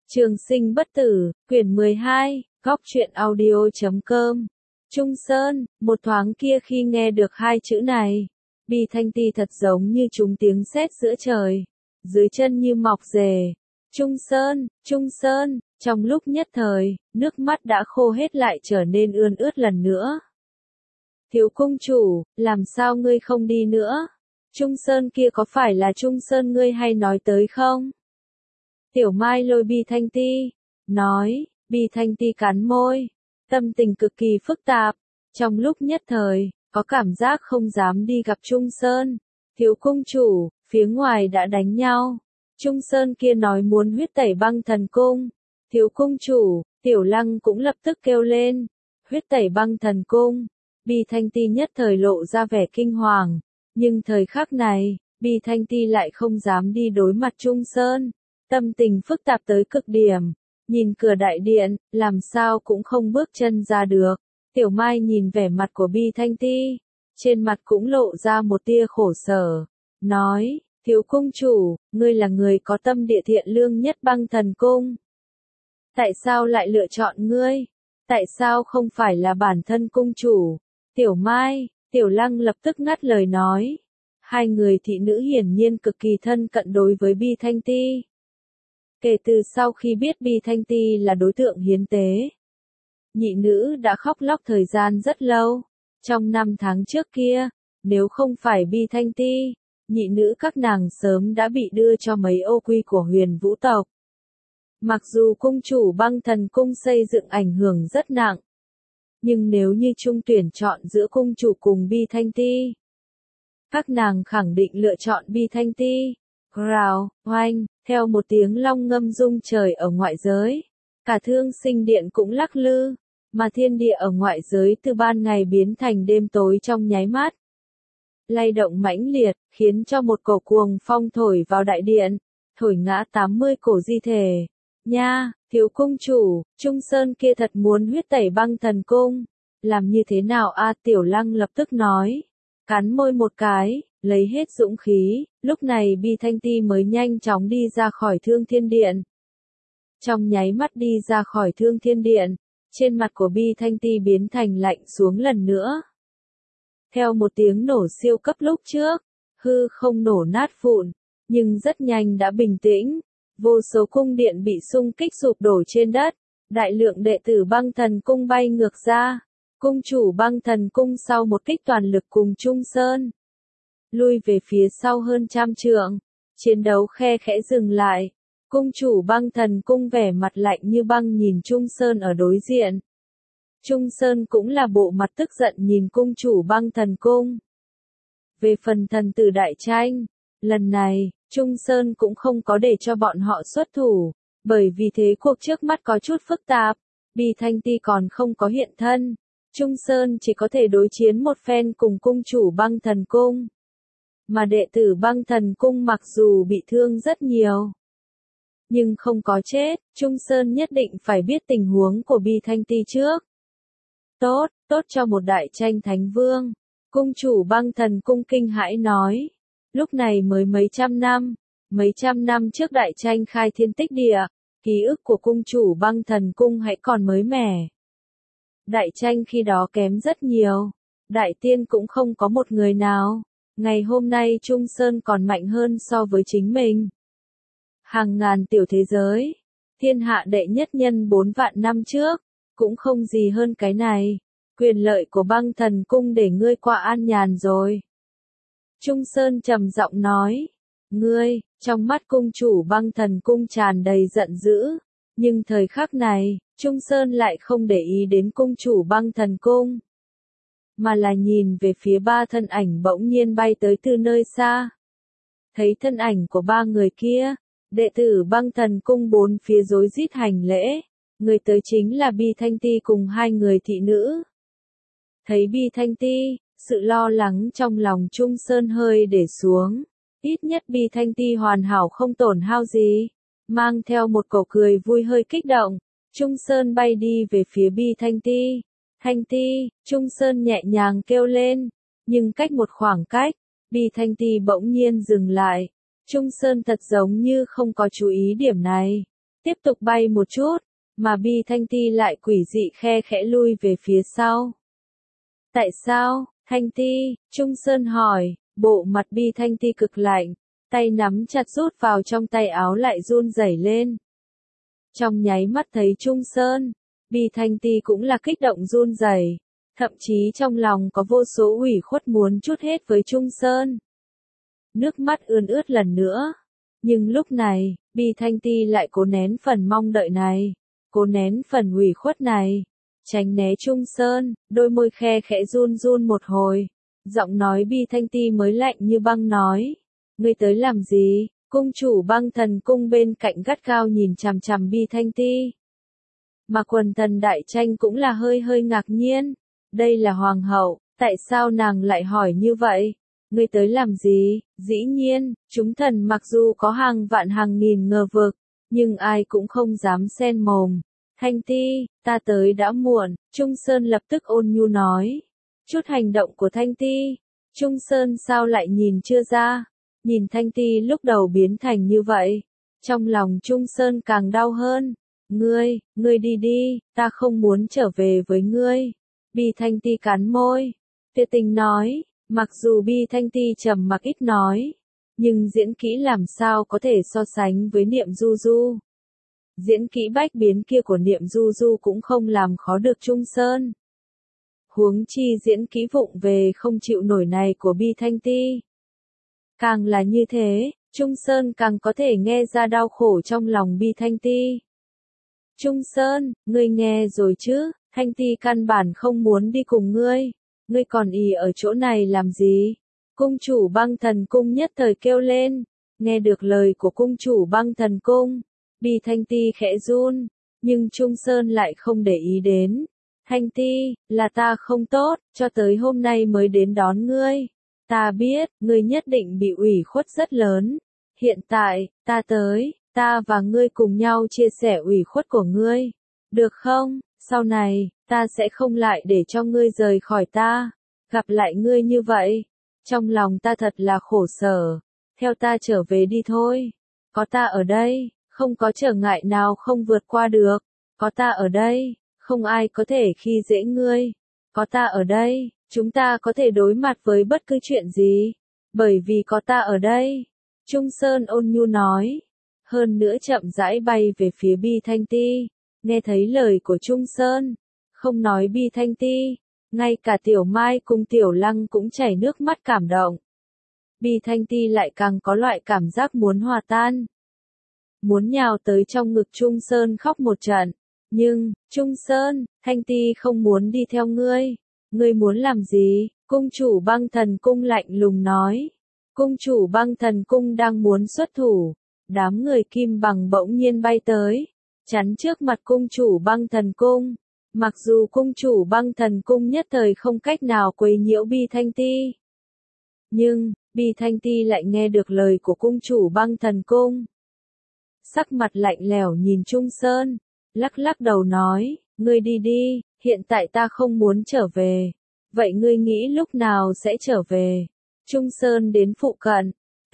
Trường sinh bất tử, quyển 12, góc truyện audio.com. Trung Sơn, một thoáng kia khi nghe được hai chữ này, Bi Thanh Ti thật giống như trúng tiếng sét giữa trời, dưới chân như mọc rễ. Trung Sơn, trong lúc nhất thời, nước mắt đã khô hết lại trở nên ươn ướt lần nữa. Thiếu cung chủ, làm sao ngươi không đi nữa? Trung Sơn kia có phải là Trung Sơn ngươi hay nói tới không? Tiểu Mai lôi Bi Thanh Ti, nói. Bi Thanh Ti cắn môi, tâm tình cực kỳ phức tạp, trong lúc nhất thời, có cảm giác không dám đi gặp Trung Sơn. Thiếu cung chủ, phía ngoài đã đánh nhau. Trung Sơn kia nói muốn huyết tẩy băng thần cung. Thiếu cung chủ, Tiểu Lăng cũng lập tức kêu lên. Huyết tẩy băng thần cung. Bi Thanh Ti nhất thời lộ ra vẻ kinh hoàng, nhưng thời khắc này, Bi Thanh Ti lại không dám đi đối mặt Trung Sơn. Tâm tình phức tạp tới cực điểm, nhìn cửa đại điện, làm sao cũng không bước chân ra được. Tiểu Mai nhìn vẻ mặt của Bi Thanh Ti, trên mặt cũng lộ ra một tia khổ sở, nói, thiếu cung chủ, ngươi là người có tâm địa thiện lương nhất băng thần cung. Tại sao lại lựa chọn ngươi? Tại sao không phải là bản thân cung chủ? Tiểu Mai, Tiểu Lăng lập tức ngắt lời nói. Hai người thị nữ hiển nhiên cực kỳ thân cận đối với Bi Thanh Ti. Kể từ sau khi biết Bi Thanh Ti là đối tượng hiến tế, nhị nữ đã khóc lóc thời gian rất lâu. Trong 5 tháng trước kia, nếu không phải Bi Thanh Ti, nhị nữ các nàng sớm đã bị đưa cho mấy ô quy của Huyền Vũ tộc. Mặc dù cung chủ băng thần cung xây dựng ảnh hưởng rất nặng, nhưng nếu như trung tuyển chọn giữa cung chủ cùng Bi Thanh Ti, các nàng khẳng định lựa chọn Bi Thanh Ti. Rào, oanh, theo một tiếng long ngâm rung trời ở ngoại giới, cả Thương Sinh Điện cũng lắc lư, mà thiên địa ở ngoại giới từ ban ngày biến thành đêm tối trong nháy mắt. Lay động mãnh liệt, khiến cho một cổ cuồng phong thổi vào đại điện, thổi ngã 80 cổ di thể. Nha, thiếu cung chủ, Trung Sơn kia thật muốn huyết tẩy băng thần cung. Làm như thế nào a? Tiểu Lăng lập tức nói, cắn môi một cái, lấy hết dũng khí, lúc này Bi Thanh Ti mới nhanh chóng đi ra khỏi Thương Thiên Điện. Trong nháy mắt đi ra khỏi Thương Thiên Điện, trên mặt của Bi Thanh Ti biến thành lạnh xuống lần nữa. Theo một tiếng nổ siêu cấp lúc trước, hư không nổ nát vụn, nhưng rất nhanh đã bình tĩnh. Vô số cung điện bị xung kích sụp đổ trên đất, đại lượng đệ tử băng thần cung bay ngược ra. Cung chủ băng thần cung sau một kích toàn lực cùng Trung Sơn, lui về phía sau hơn 100 trượng, chiến đấu khe khẽ dừng lại. Cung chủ băng thần cung vẻ mặt lạnh như băng nhìn Trung Sơn ở đối diện. Trung Sơn cũng là bộ mặt tức giận nhìn cung chủ băng thần cung. Về phần thần tử đại tranh, lần này, Trung Sơn cũng không có để cho bọn họ xuất thủ, bởi vì thế cuộc trước mắt có chút phức tạp, Bi Thanh Ti còn không có hiện thân. Trung Sơn chỉ có thể đối chiến một phen cùng cung chủ băng thần cung. Mà đệ tử băng thần cung mặc dù bị thương rất nhiều, nhưng không có chết, Trung Sơn nhất định phải biết tình huống của Bi Thanh Ti trước. Tốt cho một đại tranh thánh vương. Cung chủ băng thần cung kinh hãi nói. Lúc này mới mấy trăm năm trước đại tranh khai thiên tích địa, ký ức của cung chủ băng thần cung hãy còn mới mẻ. Đại tranh khi đó kém rất nhiều, đại tiên cũng không có một người nào. Ngày hôm nay Trung Sơn còn mạnh hơn so với chính mình. Hàng ngàn tiểu thế giới, thiên hạ đệ nhất nhân 4 vạn năm trước, cũng không gì hơn cái này. Quyền lợi của băng thần cung để ngươi qua an nhàn rồi. Trung Sơn trầm giọng nói, ngươi, trong mắt cung chủ băng thần cung tràn đầy giận dữ, nhưng thời khắc này, Trung Sơn lại không để ý đến cung chủ băng thần cung, mà là nhìn về phía 3 thân ảnh bỗng nhiên bay tới từ nơi xa. Thấy thân ảnh của 3 người kia, đệ tử băng thần cung 4 phía rối rít hành lễ, người tới chính là Bi Thanh Ti cùng 2 người thị nữ. Thấy Bi Thanh Ti, sự lo lắng trong lòng Trung Sơn hơi để xuống, ít nhất Bi Thanh Ti hoàn hảo không tổn hao gì, mang theo một cổ cười vui hơi kích động, Trung Sơn bay đi về phía Bi Thanh Ti. Thanh Ti, Trung Sơn nhẹ nhàng kêu lên, nhưng cách một khoảng cách, Bi Thanh Ti bỗng nhiên dừng lại. Trung Sơn thật giống như không có chú ý điểm này. tiếp tục bay một chút, mà Bi Thanh Ti lại quỷ dị khe khẽ lui về phía sau. Tại sao, Thanh Ti? Trung Sơn hỏi, bộ mặt Bi Thanh Ti cực lạnh, tay nắm chặt rút vào trong tay áo lại run rẩy lên. Trong nháy mắt thấy Trung Sơn, Bi Thanh Ti cũng là kích động run rẩy, thậm chí trong lòng có vô số ủy khuất muốn trút hết với Trung Sơn. Nước mắt ươn ướt lần nữa. Nhưng lúc này, Bi Thanh Ti lại cố nén phần mong đợi này, cố nén phần ủy khuất này, tránh né Trung Sơn, đôi môi khe khẽ run run một hồi. Giọng nói Bi Thanh Ti mới lạnh như băng nói, ngươi tới làm gì? Cung chủ Băng Thần Cung bên cạnh gắt gao nhìn chằm chằm Bi Thanh Ti. Mà Quần Thần Đại Tranh cũng là hơi hơi ngạc nhiên, đây là hoàng hậu, tại sao nàng lại hỏi như vậy? Ngươi tới làm gì? Dĩ nhiên, chúng thần mặc dù có hàng vạn hàng nghìn ngờ vực, nhưng ai cũng không dám xen mồm. Thanh Ti, ta tới đã muộn, Trung Sơn lập tức ôn nhu nói. Chút hành động của Thanh Ti, Trung Sơn sao lại nhìn chưa ra? Nhìn Thanh Ti lúc đầu biến thành như vậy, trong lòng Trung Sơn càng đau hơn. Ngươi đi đi, ta không muốn trở về với ngươi. Bi Thanh Ti cắn môi, tuyệt tình nói, mặc dù Bi Thanh Ti trầm mặc ít nói, nhưng diễn kỹ làm sao có thể so sánh với Niệm Du Du. Diễn kỹ bách biến kia của Niệm Du Du cũng không làm khó được Trung Sơn. Huống chi diễn kỹ vụng về không chịu nổi này của Bi Thanh Ti. Càng là như thế, Trung Sơn càng có thể nghe ra đau khổ trong lòng Bi Thanh Ti. Trung Sơn, ngươi nghe rồi chứ, Thanh Ti căn bản không muốn đi cùng ngươi. Ngươi còn ì ở chỗ này làm gì? Cung chủ Băng Thần Cung nhất thời kêu lên. Nghe được lời của cung chủ Băng Thần Cung, Bi Thanh Ti khẽ run, nhưng Trung Sơn lại không để ý đến. Thanh Ti, là ta không tốt, cho tới hôm nay mới đến đón ngươi. Ta biết, ngươi nhất định bị ủy khuất rất lớn. Hiện tại, ta tới, ta và ngươi cùng nhau chia sẻ ủy khuất của ngươi. Được không? Sau này, ta sẽ không lại để cho ngươi rời khỏi ta. Gặp lại ngươi như vậy, trong lòng ta thật là khổ sở. Theo ta trở về đi thôi. Có ta ở đây, không có trở ngại nào không vượt qua được. Có ta ở đây, không ai có thể khi dễ ngươi. Có ta ở đây, chúng ta có thể đối mặt với bất cứ chuyện gì. Bởi vì có ta ở đây. Trung Sơn ôn nhu nói. Hơn nữa chậm rãi bay về phía Bi Thanh Ti. Nghe thấy lời của Trung Sơn, không nói Bi Thanh Ti, ngay cả Tiểu Mai cùng Tiểu Lăng cũng chảy nước mắt cảm động. Bi Thanh Ti lại càng có loại cảm giác muốn hòa tan. Muốn nhào tới trong ngực Trung Sơn khóc một trận. Nhưng, Trung Sơn, Thanh Ti không muốn đi theo ngươi. Ngươi muốn làm gì? Cung chủ Băng Thần Cung lạnh lùng nói. Cung chủ Băng Thần Cung đang muốn xuất thủ. Đám người Kim Bằng bỗng nhiên bay tới, chắn trước mặt cung chủ Băng Thần Cung. Mặc dù cung chủ Băng Thần Cung nhất thời không cách nào quấy nhiễu Bi Thanh Ti, nhưng Bi Thanh Ti lại nghe được lời của cung chủ Băng Thần Cung. Sắc mặt lạnh lẽo nhìn Trung Sơn, lắc lắc đầu nói, ngươi đi đi, hiện tại ta không muốn trở về. Vậy ngươi nghĩ lúc nào sẽ trở về? Trung Sơn đến phụ cận.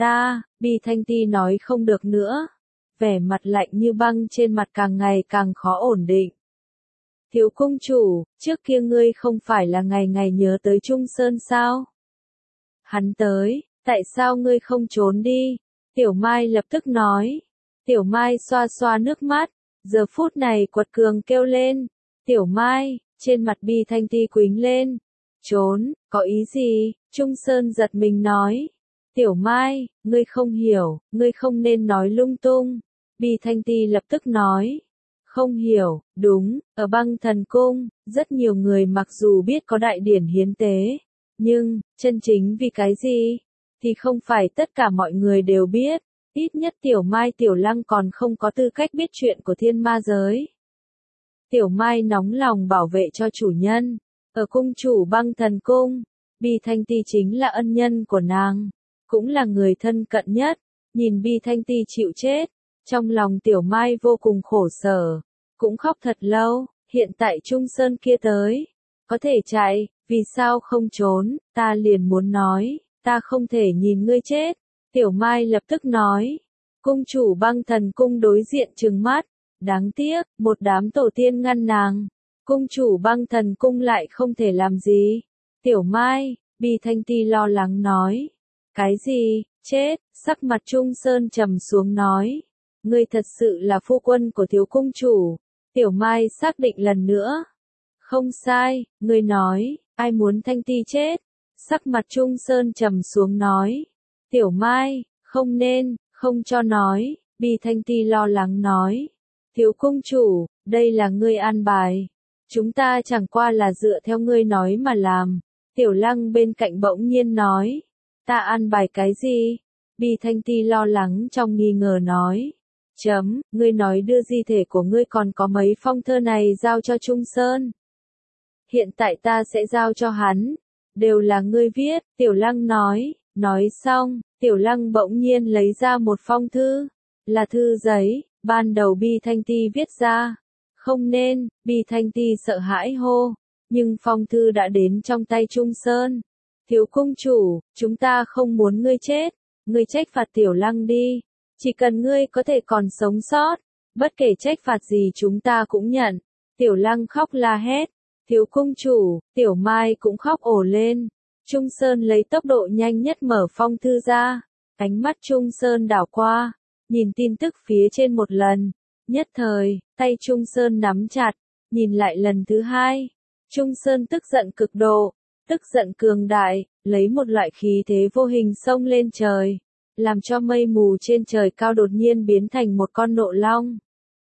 Bi Thanh Ti nói không được nữa. Vẻ mặt lạnh như băng trên mặt càng ngày càng khó ổn định. Thiếu cung chủ, trước kia ngươi không phải là ngày ngày nhớ tới Trung Sơn sao? Hắn tới, tại sao ngươi không trốn đi? Tiểu Mai lập tức nói. Tiểu Mai xoa xoa nước mắt, giờ phút này quật cường kêu lên. Tiểu Mai, trên mặt Bi Thanh Ti quính lên. Trốn, có ý gì? Trung Sơn giật mình nói. Tiểu Mai, ngươi không hiểu, ngươi không nên nói lung tung. Bi Thanh Ti lập tức nói. Không hiểu, đúng, ở Băng Thần Cung, rất nhiều người mặc dù biết có đại điển hiến tế, nhưng, chân chính vì cái gì? Thì không phải tất cả mọi người đều biết, ít nhất Tiểu Mai Tiểu Lăng còn không có tư cách biết chuyện của thiên ma giới. Tiểu Mai nóng lòng bảo vệ cho chủ nhân, ở cung chủ Băng Thần Cung, Bi Thanh Ti chính là ân nhân của nàng, cũng là người thân cận nhất, nhìn Bi Thanh Ti chịu chết. Trong lòng Tiểu Mai vô cùng khổ sở, cũng khóc thật lâu, hiện tại Trung Sơn kia tới, có thể chạy, vì sao không trốn, ta liền muốn nói, ta không thể nhìn ngươi chết. Tiểu Mai lập tức nói, cung chủ Băng Thần Cung đối diện trừng mắt, Đáng tiếc, một đám tổ tiên ngăn nàng. Cung chủ Băng Thần Cung lại không thể làm gì. Tiểu Mai, Bì Thanh Ti lo lắng nói. Cái gì, chết, sắc mặt Trung Sơn trầm xuống nói. Ngươi thật sự là phu quân của thiếu cung chủ. Tiểu Mai xác định lần nữa. Không sai, ngươi nói, ai muốn Thanh Ti chết? Sắc mặt Trung Sơn trầm xuống nói. Tiểu Mai, không nên, không cho nói, Bì Thanh Ti lo lắng nói. Thiếu cung chủ, đây là ngươi an bài. Chúng ta chẳng qua là dựa theo ngươi nói mà làm. Tiểu Lăng bên cạnh bỗng nhiên nói. Ta an bài cái gì? Bì Thanh Ti lo lắng trong nghi ngờ nói. Ngươi nói đưa di thể của ngươi còn có mấy phong thơ này giao cho Trung Sơn. Hiện tại ta sẽ giao cho hắn. Đều là ngươi viết, Tiểu Lăng nói. Nói xong, Tiểu Lăng bỗng nhiên lấy ra một phong thư. Là thư giấy, ban đầu Bì Thanh Ti viết ra. Không nên, Bì Thanh Ti sợ hãi hô. Nhưng phong thư đã đến trong tay Trung Sơn. Thiếu cung chủ, chúng ta không muốn ngươi chết. Ngươi trách phạt Tiểu Lăng đi. Chỉ cần ngươi có thể còn sống sót. Bất kể trách phạt gì chúng ta cũng nhận. Tiểu Lăng khóc la hét. Thiếu cung chủ, Tiểu Mai cũng khóc ồ lên. Trung Sơn lấy tốc độ nhanh nhất mở phong thư ra. Ánh mắt Trung Sơn đảo qua. Nhìn tin tức phía trên một lần. Nhất thời, tay Trung Sơn nắm chặt. Nhìn lại lần thứ hai. Trung Sơn tức giận cực độ. Tức giận cường đại, lấy một loại khí thế vô hình xông lên trời. Làm cho mây mù trên trời cao đột nhiên biến thành một con nộ long.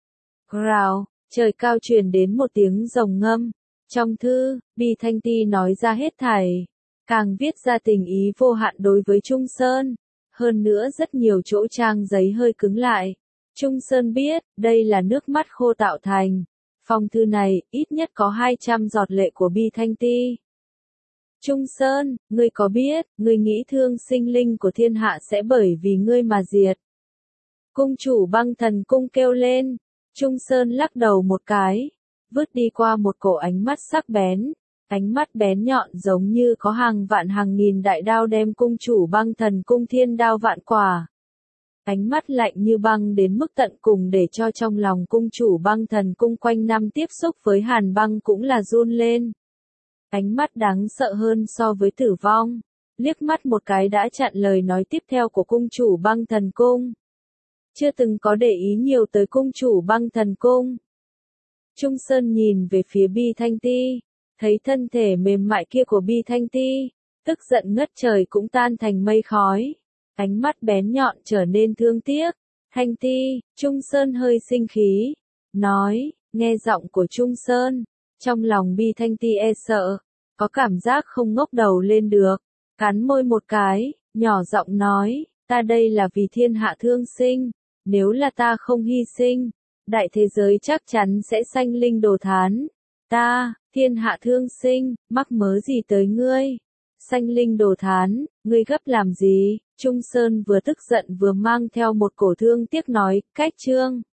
Rào, trời cao truyền đến một tiếng rồng ngâm. Trong thư, Bì Thanh Ti nói ra hết thảy. Càng viết ra tình ý vô hạn đối với Trung Sơn. Hơn nữa rất nhiều chỗ trang giấy hơi cứng lại. Trung Sơn biết, đây là nước mắt khô tạo thành. Phong thư này, ít nhất có 200 giọt lệ của Bì Thanh Ti. Trung Sơn, ngươi có biết, ngươi nghĩ thương sinh linh của thiên hạ sẽ bởi vì ngươi mà diệt. Cung chủ Băng Thần Cung kêu lên. Trung Sơn lắc đầu một cái. Vứt đi qua một cổ ánh mắt sắc bén. Ánh mắt bén nhọn giống như có hàng vạn hàng nghìn đại đao đem cung chủ Băng Thần Cung thiên đao vạn quả. Ánh mắt lạnh như băng đến mức tận cùng để cho trong lòng cung chủ Băng Thần Cung quanh năm tiếp xúc với hàn băng cũng là run lên. Ánh mắt đáng sợ hơn so với tử vong. Liếc mắt một cái đã chặn lời nói tiếp theo của cung chủ Băng Thần Cung. Chưa từng có để ý nhiều tới cung chủ Băng Thần Cung. Trung Sơn nhìn về phía Bì Thanh Ti. Thấy thân thể mềm mại kia của Bì Thanh Ti. Tức giận ngất trời cũng tan thành mây khói. Ánh mắt bén nhọn trở nên thương tiếc. Thanh Ti, Trung Sơn hơi sinh khí. Nói, nghe giọng của Trung Sơn. Trong lòng Bì Thanh Ti e sợ. Có cảm giác không ngóc đầu lên được. Cắn môi một cái, nhỏ giọng nói. Ta đây là vì thiên hạ thương sinh. Nếu là ta không hy sinh. Đại thế giới chắc chắn sẽ sanh linh đồ thán. Ta, thiên hạ thương sinh, mắc mớ gì tới ngươi? Sanh linh đồ thán, ngươi gấp làm gì? Trung Sơn vừa tức giận vừa mang theo một cổ thương tiếc nói, cách chương.